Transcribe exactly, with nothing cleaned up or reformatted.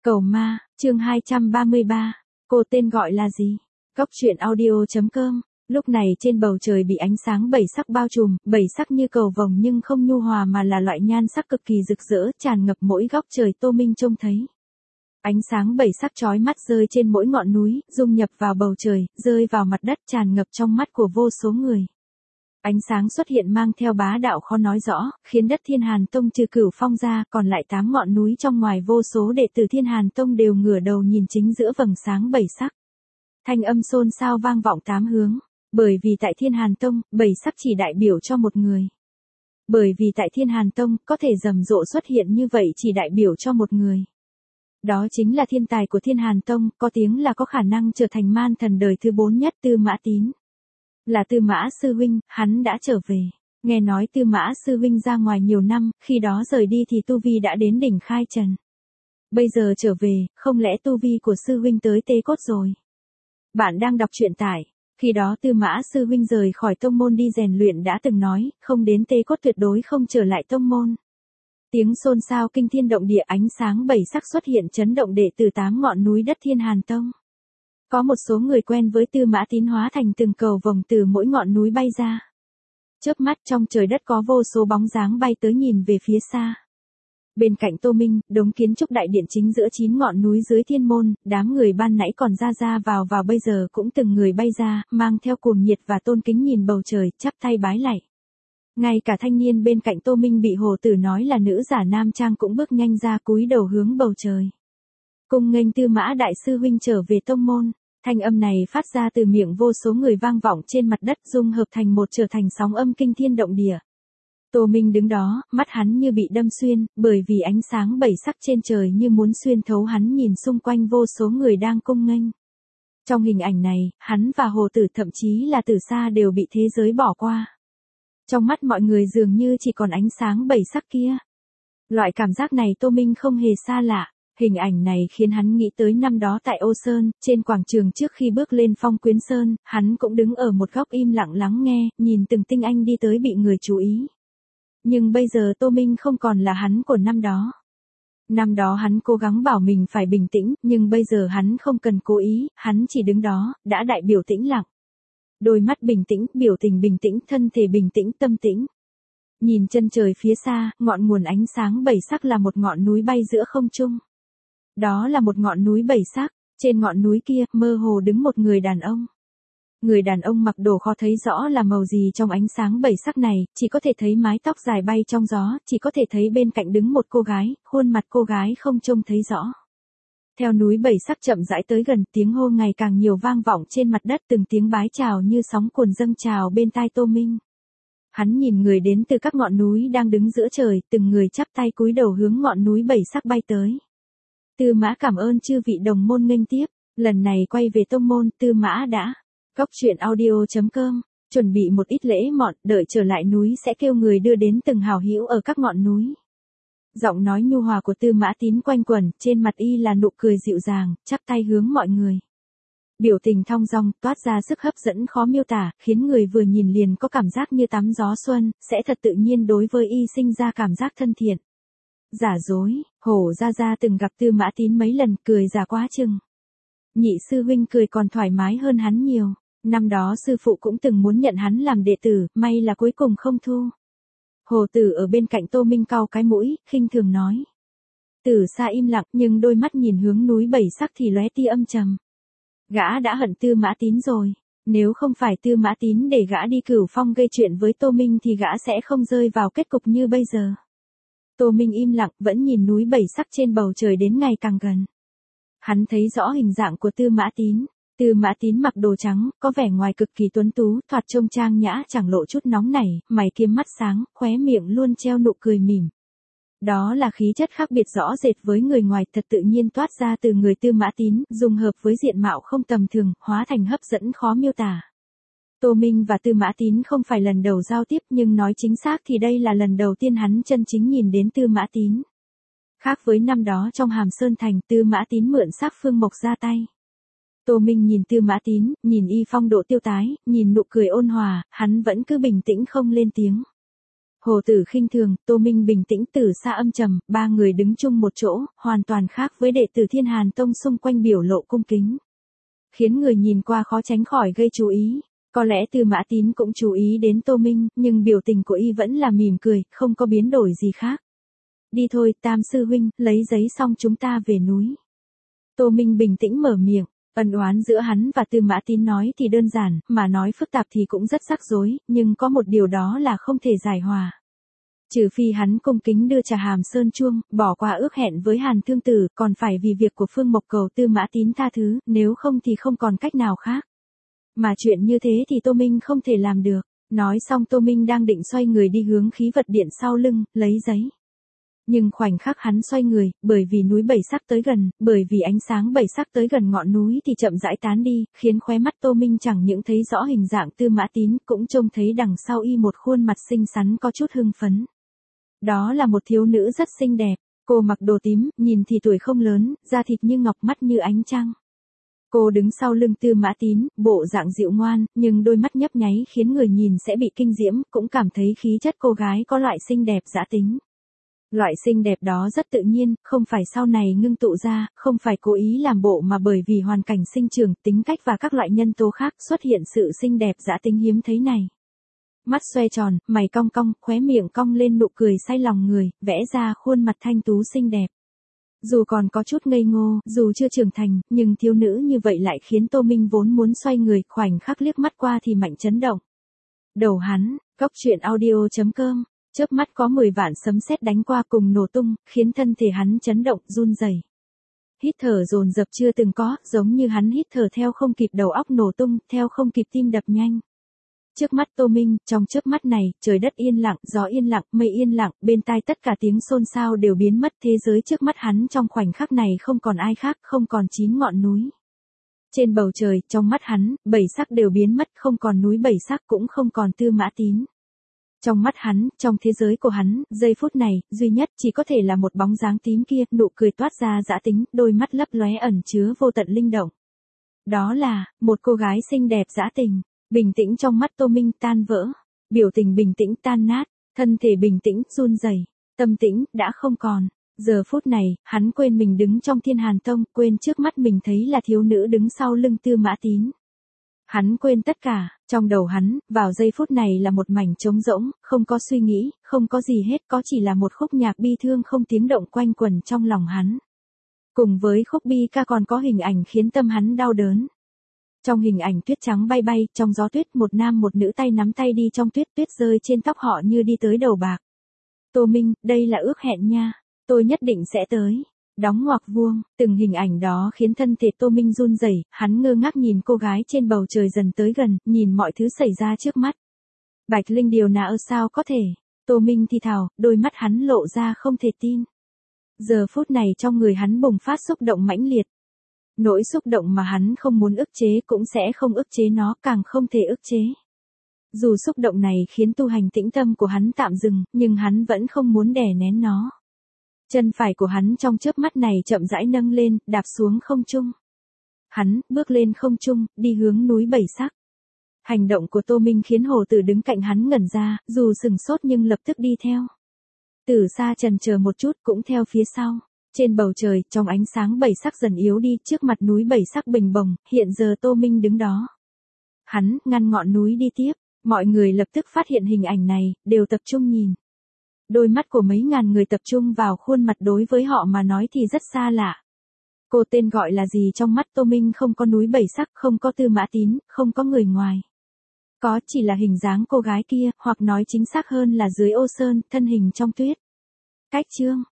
Cầu ma, chương hai trăm ba mươi ba. Cô tên gọi là gì? Góc truyện audio chấm com. Lúc này trên bầu trời bị ánh sáng bảy sắc bao trùm, bảy sắc như cầu vồng nhưng không nhu hòa mà là loại nhan sắc cực kỳ rực rỡ, tràn ngập mỗi góc trời. Tô Minh trông thấy ánh sáng bảy sắc chói mắt rơi trên mỗi ngọn núi, dung nhập vào bầu trời, rơi vào mặt đất, tràn ngập trong mắt của vô số người. Ánh sáng xuất hiện mang theo bá đạo khó nói rõ, khiến đất Thiên Hàn Tông trừ Cửu Phong ra, còn lại tám ngọn núi trong ngoài vô số đệ tử Thiên Hàn Tông đều ngửa đầu nhìn chính giữa vầng sáng bảy sắc. Thanh âm xôn xao vang vọng tám hướng, bởi vì tại Thiên Hàn Tông, bảy sắc chỉ đại biểu cho một người. Bởi vì tại Thiên Hàn Tông, có thể rầm rộ xuất hiện như vậy chỉ đại biểu cho một người. Đó chính là thiên tài của Thiên Hàn Tông, có tiếng là có khả năng trở thành man thần đời thứ bốn nhất Tư Mã Tín. Là Tư Mã sư huynh, hắn đã trở về. Nghe nói Tư Mã sư huynh ra ngoài nhiều năm, khi đó rời đi thì tu vi đã đến đỉnh khai trần. Bây giờ trở về, không lẽ tu vi của sư huynh tới Tế Cốt rồi? Bạn đang đọc truyện tải. Khi đó Tư Mã sư huynh rời khỏi tông môn đi rèn luyện đã từng nói, không đến Tế Cốt tuyệt đối không trở lại tông môn. Tiếng xôn xao kinh thiên động địa, ánh sáng bảy sắc xuất hiện chấn động đệ tử tám ngọn núi đất Thiên Hàn Tông. Có một số người quen với Tư Mã Tín hóa thành từng cầu vồng từ mỗi ngọn núi bay ra. Chớp mắt trong trời đất có vô số bóng dáng bay tới nhìn về phía xa. Bên cạnh Tô Minh, đống kiến trúc đại điện chính giữa chín ngọn núi dưới thiên môn, đám người ban nãy còn ra ra vào vào bây giờ cũng từng người bay ra, mang theo cuồng nhiệt và tôn kính nhìn bầu trời, chắp tay bái lạy. Ngay cả thanh niên bên cạnh Tô Minh bị hồ tử nói là nữ giả nam trang cũng bước nhanh ra cúi đầu hướng bầu trời. Cung nghênh Tư Mã đại sư huynh trở về tông môn. Thanh âm này phát ra từ miệng vô số người vang vọng trên mặt đất, dung hợp thành một trở thành sóng âm kinh thiên động địa. Tô Minh đứng đó, mắt hắn như bị đâm xuyên, bởi vì ánh sáng bảy sắc trên trời như muốn xuyên thấu hắn, nhìn xung quanh vô số người đang cung nghênh. Trong hình ảnh này, hắn và hồ tử thậm chí là Tử Sa đều bị thế giới bỏ qua. Trong mắt mọi người dường như chỉ còn ánh sáng bảy sắc kia. Loại cảm giác này Tô Minh không hề xa lạ. Hình ảnh này khiến hắn nghĩ tới năm đó tại Ô Sơn, trên quảng trường trước khi bước lên Phong Quyến Sơn, hắn cũng đứng ở một góc im lặng lắng nghe, nhìn từng tinh anh đi tới bị người chú ý. Nhưng bây giờ Tô Minh không còn là hắn của năm đó. Năm đó hắn cố gắng bảo mình phải bình tĩnh, nhưng bây giờ hắn không cần cố ý, hắn chỉ đứng đó, đã đại biểu tĩnh lặng. Đôi mắt bình tĩnh, biểu tình bình tĩnh, thân thể bình tĩnh, tâm tĩnh. Nhìn chân trời phía xa, ngọn nguồn ánh sáng bảy sắc là một ngọn núi bay giữa không trung. Đó là một ngọn núi bảy sắc, trên ngọn núi kia, mơ hồ đứng một người đàn ông. Người đàn ông mặc đồ khó thấy rõ là màu gì trong ánh sáng bảy sắc này, chỉ có thể thấy mái tóc dài bay trong gió, chỉ có thể thấy bên cạnh đứng một cô gái, khuôn mặt cô gái không trông thấy rõ. Theo núi bảy sắc chậm rãi tới gần, tiếng hô ngày càng nhiều vang vọng trên mặt đất, từng tiếng bái chào như sóng cuồn dâng trào bên tai Tô Minh. Hắn nhìn người đến từ các ngọn núi đang đứng giữa trời, từng người chắp tay cúi đầu hướng ngọn núi bảy sắc bay tới. Tư Mã cảm ơn chư vị đồng môn nghênh tiếp, lần này quay về tông môn, Tư Mã đã. Góc truyện audio chấm com, chuẩn bị một ít lễ mọn, đợi trở lại núi sẽ kêu người đưa đến từng hào hữu ở các ngọn núi. Giọng nói nhu hòa của Tư Mã Tín quanh quẩn, trên mặt y là nụ cười dịu dàng, chắp tay hướng mọi người. Biểu tình thong dong, toát ra sức hấp dẫn khó miêu tả, khiến người vừa nhìn liền có cảm giác như tắm gió xuân, sẽ thật tự nhiên đối với y sinh ra cảm giác thân thiện. Giả dối, Hổ Gia Gia từng gặp Tư Mã Tín mấy lần, cười giả quá chừng. Nhị sư huynh cười còn thoải mái hơn hắn nhiều, năm đó sư phụ cũng từng muốn nhận hắn làm đệ tử, may là cuối cùng không thu. Hồ Tử ở bên cạnh Tô Minh cau cái mũi, khinh thường nói. Tử Sa im lặng, nhưng đôi mắt nhìn hướng núi bảy sắc thì lóe tia âm trầm. Gã đã hận Tư Mã Tín rồi, nếu không phải Tư Mã Tín để gã đi Cửu Phong gây chuyện với Tô Minh thì gã sẽ không rơi vào kết cục như bây giờ. Tô Minh im lặng, vẫn nhìn núi bảy sắc trên bầu trời đến ngày càng gần. Hắn thấy rõ hình dạng của Tư Mã Tín. Tư Mã Tín mặc đồ trắng, có vẻ ngoài cực kỳ tuấn tú, thoạt trông trang nhã, chẳng lộ chút nóng nảy, mày kiếm mắt sáng, khóe miệng luôn treo nụ cười mỉm. Đó là khí chất khác biệt rõ rệt với người ngoài, thật tự nhiên toát ra từ người Tư Mã Tín, dung hợp với diện mạo không tầm thường, hóa thành hấp dẫn khó miêu tả. Tô Minh và Tư Mã Tín không phải lần đầu giao tiếp, nhưng nói chính xác thì đây là lần đầu tiên hắn chân chính nhìn đến Tư Mã Tín. Khác với năm đó trong Hàm Sơn Thành, Tư Mã Tín mượn sắc Phương Mộc ra tay. Tô Minh nhìn Tư Mã Tín, nhìn y phong độ tiêu tái, nhìn nụ cười ôn hòa, hắn vẫn cứ bình tĩnh không lên tiếng. Hồ Tử khinh thường, Tô Minh bình tĩnh, Tử Sa âm trầm, ba người đứng chung một chỗ, hoàn toàn khác với đệ tử Thiên Hàn Tông xung quanh biểu lộ cung kính. Khiến người nhìn qua khó tránh khỏi gây chú ý. Có lẽ Tư Mã Tín cũng chú ý đến Tô Minh, nhưng biểu tình của y vẫn là mỉm cười, không có biến đổi gì khác. Đi thôi, Tam sư huynh, lấy giấy xong chúng ta về núi. Tô Minh bình tĩnh mở miệng, ân oán giữa hắn và Tư Mã Tín nói thì đơn giản, mà nói phức tạp thì cũng rất rắc rối, nhưng có một điều đó là không thể giải hòa. Trừ phi hắn cung kính đưa trà Hàm Sơn Chuông, bỏ qua ước hẹn với Hàn Thương Tử, còn phải vì việc của Phương Mộc cầu Tư Mã Tín tha thứ, nếu không thì không còn cách nào khác. Mà chuyện như thế thì Tô Minh không thể làm được. Nói xong Tô Minh đang định xoay người đi hướng khí vật điện sau lưng, lấy giấy. Nhưng khoảnh khắc hắn xoay người, bởi vì núi bảy sắc tới gần, bởi vì ánh sáng bảy sắc tới gần ngọn núi thì chậm rãi tán đi, khiến khóe mắt Tô Minh chẳng những thấy rõ hình dạng Tư Mã Tín, cũng trông thấy đằng sau y một khuôn mặt xinh xắn có chút hưng phấn. Đó là một thiếu nữ rất xinh đẹp, cô mặc đồ tím, nhìn thì tuổi không lớn, da thịt như ngọc, mắt như ánh trăng. Cô đứng sau lưng Tư Mã Tín, bộ dạng dịu ngoan, nhưng đôi mắt nhấp nháy khiến người nhìn sẽ bị kinh diễm, cũng cảm thấy khí chất cô gái có loại xinh đẹp dã tính. Loại xinh đẹp đó rất tự nhiên, không phải sau này ngưng tụ ra, không phải cố ý làm bộ mà bởi vì hoàn cảnh sinh trưởng, tính cách và các loại nhân tố khác xuất hiện sự xinh đẹp dã tính hiếm thấy này. Mắt xoay tròn, mày cong cong, khóe miệng cong lên nụ cười say lòng người, vẽ ra khuôn mặt thanh tú xinh đẹp. Dù còn có chút ngây ngô, dù chưa trưởng thành, nhưng thiếu nữ như vậy lại khiến Tô Minh vốn muốn xoay người, khoảnh khắc liếc mắt qua thì mạnh chấn động. Đầu hắn, góc truyện audio chấm com, chớp mắt có mười vạn sấm sét đánh qua cùng nổ tung, khiến thân thể hắn chấn động, run rẩy. Hít thở dồn dập chưa từng có, giống như hắn hít thở theo không kịp đầu óc nổ tung, theo không kịp tim đập nhanh. Trước mắt Tô Minh, trong chớp mắt này, trời đất yên lặng, gió yên lặng, mây yên lặng, bên tai tất cả tiếng xôn xao đều biến mất, thế giới trước mắt hắn trong khoảnh khắc này không còn ai khác, không còn chín ngọn núi. Trên bầu trời, trong mắt hắn, bảy sắc đều biến mất, không còn núi bảy sắc, cũng không còn Tư Mã Tín. Trong mắt hắn, trong thế giới của hắn, giây phút này, duy nhất chỉ có thể là một bóng dáng tím kia, nụ cười toát ra dã tính, đôi mắt lấp lóe ẩn chứa vô tận linh động. Đó là, một cô gái xinh đẹp dã tình. Bình tĩnh trong mắt Tô Minh tan vỡ, biểu tình bình tĩnh tan nát, thân thể bình tĩnh, run rẩy, tâm tĩnh, đã không còn. Giờ phút này, hắn quên mình đứng trong Thiên Hàn Tông, quên trước mắt mình thấy là thiếu nữ đứng sau lưng Tư Mã Tín. Hắn quên tất cả, trong đầu hắn, vào giây phút này là một mảnh trống rỗng, không có suy nghĩ, không có gì hết, có chỉ là một khúc nhạc bi thương không tiếng động quanh quẩn trong lòng hắn. Cùng với khúc bi ca còn có hình ảnh khiến tâm hắn đau đớn. Trong hình ảnh tuyết trắng bay bay, trong gió tuyết một nam một nữ tay nắm tay đi trong tuyết, tuyết rơi trên tóc họ như đi tới đầu bạc. Tô Minh, đây là ước hẹn nha, tôi nhất định sẽ tới. Đóng ngoặc vuông, từng hình ảnh đó khiến thân thể Tô Minh run rẩy, hắn ngơ ngác nhìn cô gái trên bầu trời dần tới gần, nhìn mọi thứ xảy ra trước mắt. Bạch Linh điều nào sao có thể, Tô Minh thì thào, đôi mắt hắn lộ ra không thể tin. Giờ phút này trong người hắn bùng phát xúc động mãnh liệt. Nỗi xúc động mà hắn không muốn ức chế cũng sẽ không ức chế nó, càng không thể ức chế. Dù xúc động này khiến tu hành tĩnh tâm của hắn tạm dừng, nhưng hắn vẫn không muốn đè nén nó. Chân phải của hắn trong chớp mắt này chậm rãi nâng lên, đạp xuống không trung. Hắn bước lên không trung, đi hướng núi bảy sắc. Hành động của Tô Minh khiến Hồ Tử đứng cạnh hắn ngẩn ra, dù sừng sốt nhưng lập tức đi theo. Tử Sa chần chờ một chút cũng theo phía sau. Trên bầu trời, trong ánh sáng bảy sắc dần yếu đi, trước mặt núi bảy sắc bình bồng, hiện giờ Tô Minh đứng đó. Hắn ngăn ngọn núi đi tiếp, mọi người lập tức phát hiện hình ảnh này, đều tập trung nhìn. Đôi mắt của mấy ngàn người tập trung vào khuôn mặt đối với họ mà nói thì rất xa lạ. Cô tên gọi là gì trong mắt Tô Minh không có núi bảy sắc, không có Tư Mã Tín, không có người ngoài. Có chỉ là hình dáng cô gái kia, hoặc nói chính xác hơn là dưới ô sơn, thân hình trong tuyết. Cách chương